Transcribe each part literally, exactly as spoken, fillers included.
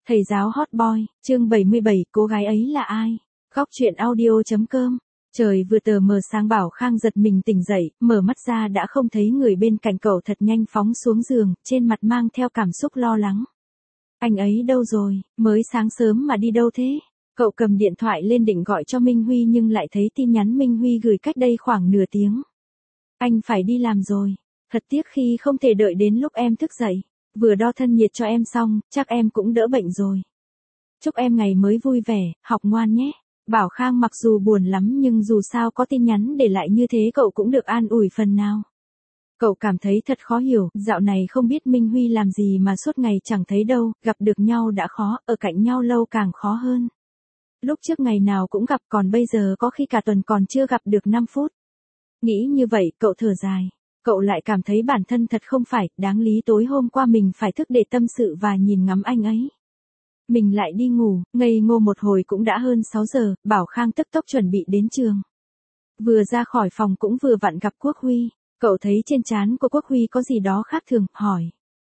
Thầy giáo hot boy, chương bảy mươi bảy, cô gái ấy là ai? Góc truyện audio.com. Trời vừa tờ mờ sáng Bảo Khang giật mình tỉnh dậy, mở mắt ra đã không thấy người bên cạnh cậu, thật nhanh phóng xuống giường, trên mặt mang theo cảm xúc lo lắng. Anh ấy đâu rồi, mới sáng sớm mà đi đâu thế? Cậu cầm điện thoại lên định gọi cho Minh Huy nhưng lại thấy tin nhắn Minh Huy gửi cách đây khoảng nửa tiếng. Anh phải đi làm rồi. Thật tiếc khi không thể đợi đến lúc em thức dậy. Vừa đo thân nhiệt cho em xong, chắc em cũng đỡ bệnh rồi. Chúc em ngày mới vui vẻ, học ngoan nhé. Bảo Khang mặc dù buồn lắm nhưng dù sao có tin nhắn để lại như thế cậu cũng được an ủi phần nào. Cậu cảm thấy thật khó hiểu, dạo này không biết Minh Huy làm gì mà suốt ngày chẳng thấy đâu, gặp được nhau đã khó, ở cạnh nhau lâu càng khó hơn. Lúc trước ngày nào cũng gặp, còn bây giờ có khi cả tuần còn chưa gặp được năm phút. Nghĩ như vậy, cậu thở dài. Cậu lại cảm thấy bản thân thật không phải, đáng lý tối hôm qua mình phải thức để tâm sự và nhìn ngắm anh ấy. Mình lại đi ngủ, ngây ngô một hồi cũng đã hơn sáu giờ, Bảo Khang tức tốc chuẩn bị đến trường. Vừa ra khỏi phòng cũng vừa vặn gặp Quốc Huy, cậu thấy trên trán của Quốc Huy có gì đó khác thường, hỏi.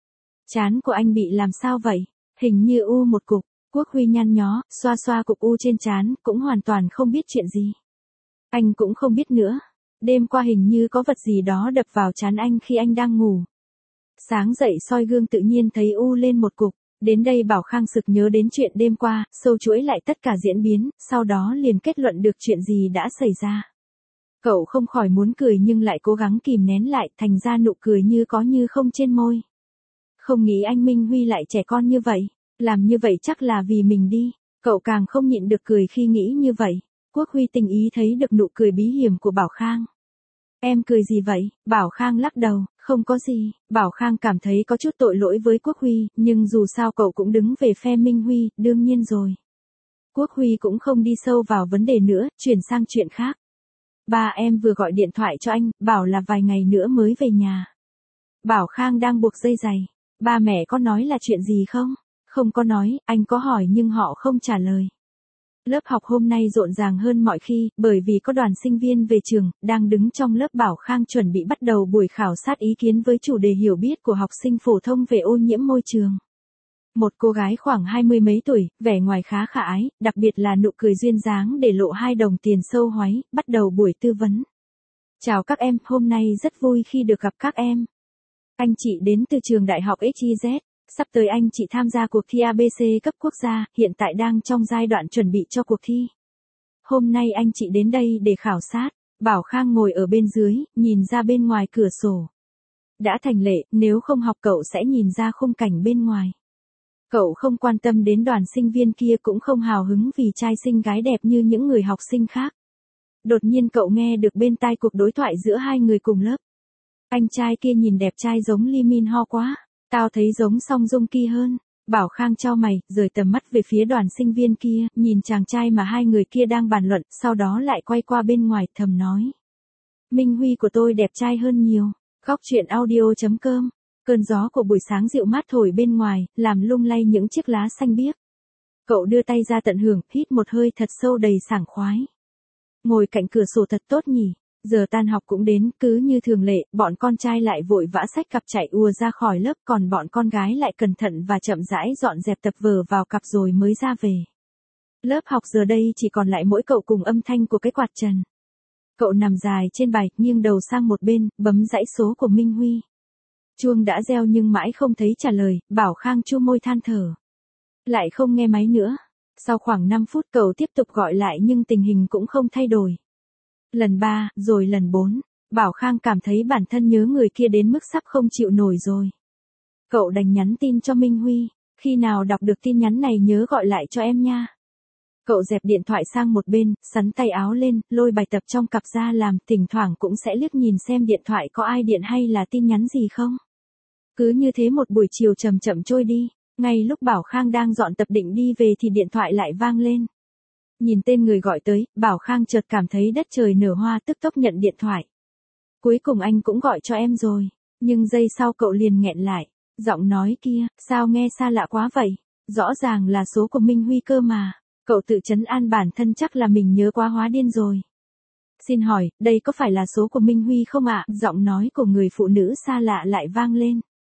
Trán của anh bị làm sao vậy? Hình như u một cục. Quốc Huy nhăn nhó, xoa xoa cục u trên trán, cũng hoàn toàn không biết chuyện gì. Anh cũng không biết nữa. Đêm qua hình như có vật gì đó đập vào trán anh khi anh đang ngủ. Sáng dậy soi gương tự nhiên thấy u lên một cục. Đến đây Bảo Khang sực nhớ đến chuyện đêm qua, sâu chuỗi lại tất cả diễn biến, sau đó liền kết luận được chuyện gì đã xảy ra. Cậu không khỏi muốn cười nhưng lại cố gắng kìm nén lại, thành ra nụ cười như có như không trên môi. Không nghĩ anh Minh Huy lại trẻ con như vậy, làm như vậy chắc là vì mình đi. Cậu càng không nhịn được cười khi nghĩ như vậy. Quốc Huy tình ý thấy được nụ cười bí hiểm của Bảo Khang. Em cười gì vậy? Bảo Khang lắc đầu, không có gì. Bảo Khang cảm thấy có chút tội lỗi với Quốc Huy, nhưng dù sao cậu cũng đứng về phe Minh Huy, đương nhiên rồi. Quốc Huy cũng không đi sâu vào vấn đề nữa, chuyển sang chuyện khác. Ba em vừa gọi điện thoại cho anh, bảo là vài ngày nữa mới về nhà. Bảo Khang đang buộc dây giày. Ba mẹ có nói là chuyện gì không? Không có nói, anh có hỏi nhưng họ không trả lời. Lớp học hôm nay rộn ràng hơn mọi khi, bởi vì có đoàn sinh viên về trường, đang đứng trong lớp. Bảo Khang chuẩn bị bắt đầu buổi khảo sát ý kiến với chủ đề hiểu biết của học sinh phổ thông về ô nhiễm môi trường. Một cô gái khoảng hai mươi mấy tuổi, vẻ ngoài khá khả ái, đặc biệt là nụ cười duyên dáng để lộ hai đồng tiền sâu hoáy, bắt đầu buổi tư vấn. Chào các em, hôm nay rất vui khi được gặp các em. Anh chị đến từ trường đại học ích i dét. Sắp tới anh chị tham gia cuộc thi a bê xê cấp quốc gia, hiện tại đang trong giai đoạn chuẩn bị cho cuộc thi. Hôm nay anh chị đến đây để khảo sát. Bảo Khang ngồi ở bên dưới, nhìn ra bên ngoài cửa sổ. Đã thành lệ, nếu không học cậu sẽ nhìn ra khung cảnh bên ngoài. Cậu không quan tâm đến đoàn sinh viên kia, cũng không hào hứng vì trai xinh gái đẹp như những người học sinh khác. Đột nhiên cậu nghe được bên tai cuộc đối thoại giữa hai người cùng lớp. Anh trai kia nhìn đẹp trai giống Lee Min Ho quá. Tao thấy giống Song Joong Ki hơn. Bảo Khang chau mày, rời tầm mắt về phía đoàn sinh viên kia, nhìn chàng trai mà hai người kia đang bàn luận, sau đó lại quay qua bên ngoài, thầm nói. Minh Huy của tôi đẹp trai hơn nhiều. Góc truyện audio.com. Cơn gió của buổi sáng dịu mát thổi bên ngoài, làm lung lay những chiếc lá xanh biếc. Cậu đưa tay ra tận hưởng, hít một hơi thật sâu đầy sảng khoái. Ngồi cạnh cửa sổ thật tốt nhỉ. Giờ tan học cũng đến, cứ như thường lệ, bọn con trai lại vội vã xách cặp chạy ùa ra khỏi lớp, còn bọn con gái lại cẩn thận và chậm rãi dọn dẹp tập vở vào cặp rồi mới ra về. Lớp học giờ đây chỉ còn lại mỗi cậu cùng âm thanh của cái quạt trần. Cậu nằm dài trên bài, nghiêng đầu sang một bên, bấm dãy số của Minh Huy. Chuông đã reo nhưng mãi không thấy trả lời, Bảo Khang chu môi than thở. Lại không nghe máy nữa. Sau khoảng năm phút cậu tiếp tục gọi lại nhưng tình hình cũng không thay đổi. Lần ba, rồi lần bốn, Bảo Khang cảm thấy bản thân nhớ người kia đến mức sắp không chịu nổi rồi. Cậu đành nhắn tin cho Minh Huy, khi nào đọc được tin nhắn này nhớ gọi lại cho em nha. Cậu dẹp điện thoại sang một bên, sắn tay áo lên, lôi bài tập trong cặp ra làm, thỉnh thoảng cũng sẽ liếc nhìn xem điện thoại có ai điện hay là tin nhắn gì không. Cứ như thế một buổi chiều chậm chậm trôi đi, ngay lúc Bảo Khang đang dọn tập định đi về thì điện thoại lại vang lên. Nhìn tên người gọi tới, Bảo Khang chợt cảm thấy đất trời nở hoa, tức tốc nhận điện thoại. Cuối cùng anh cũng gọi cho em rồi, nhưng giây sau cậu liền nghẹn lại, giọng nói kia, sao nghe xa lạ quá vậy, rõ ràng là số của Minh Huy cơ mà. Cậu tự trấn an bản thân chắc là mình nhớ quá hóa điên rồi. Xin hỏi, đây có phải là số của Minh Huy không ạ? Giọng nói của người phụ nữ xa lạ lại vang lên.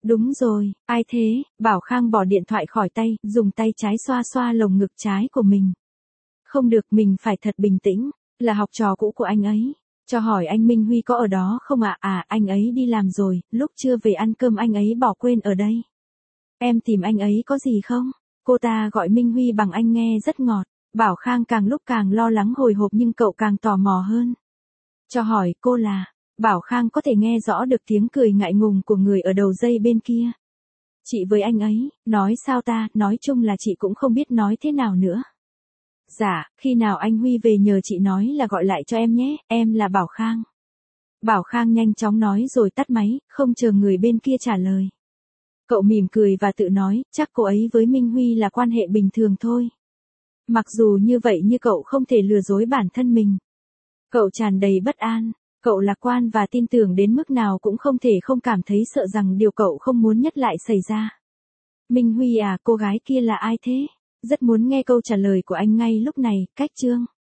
Đúng rồi, ai thế? Bảo Khang bỏ điện thoại khỏi tay, dùng tay trái xoa xoa lồng ngực trái của mình. Không được, mình phải thật bình tĩnh, là học trò cũ của anh ấy. Cho hỏi anh Minh Huy có ở đó không ạ? À? à, anh ấy đi làm rồi, lúc trưa về ăn cơm anh ấy bỏ quên ở đây. Em tìm anh ấy có gì không? Cô ta gọi Minh Huy bằng anh nghe rất ngọt. Bảo Khang càng lúc càng lo lắng hồi hộp nhưng cậu càng tò mò hơn. Cho hỏi cô là, Bảo Khang có thể nghe rõ được tiếng cười ngại ngùng của người ở đầu dây bên kia. Chị với anh ấy, nói sao ta, nói chung là chị cũng không biết nói thế nào nữa. Dạ, khi nào anh Huy về nhờ chị nói là gọi lại cho em nhé, em là Bảo Khang. Bảo Khang nhanh chóng nói rồi tắt máy, không chờ người bên kia trả lời. Cậu mỉm cười và tự nói, chắc cô ấy với Minh Huy là quan hệ bình thường thôi. Mặc dù như vậy như cậu không thể lừa dối bản thân mình. Cậu tràn đầy bất an, cậu lạc quan và tin tưởng đến mức nào cũng không thể không cảm thấy sợ rằng điều cậu không muốn nhất lại xảy ra. Minh Huy à, cô gái kia là ai thế? Rất muốn nghe câu trả lời của anh ngay lúc này, cách chương.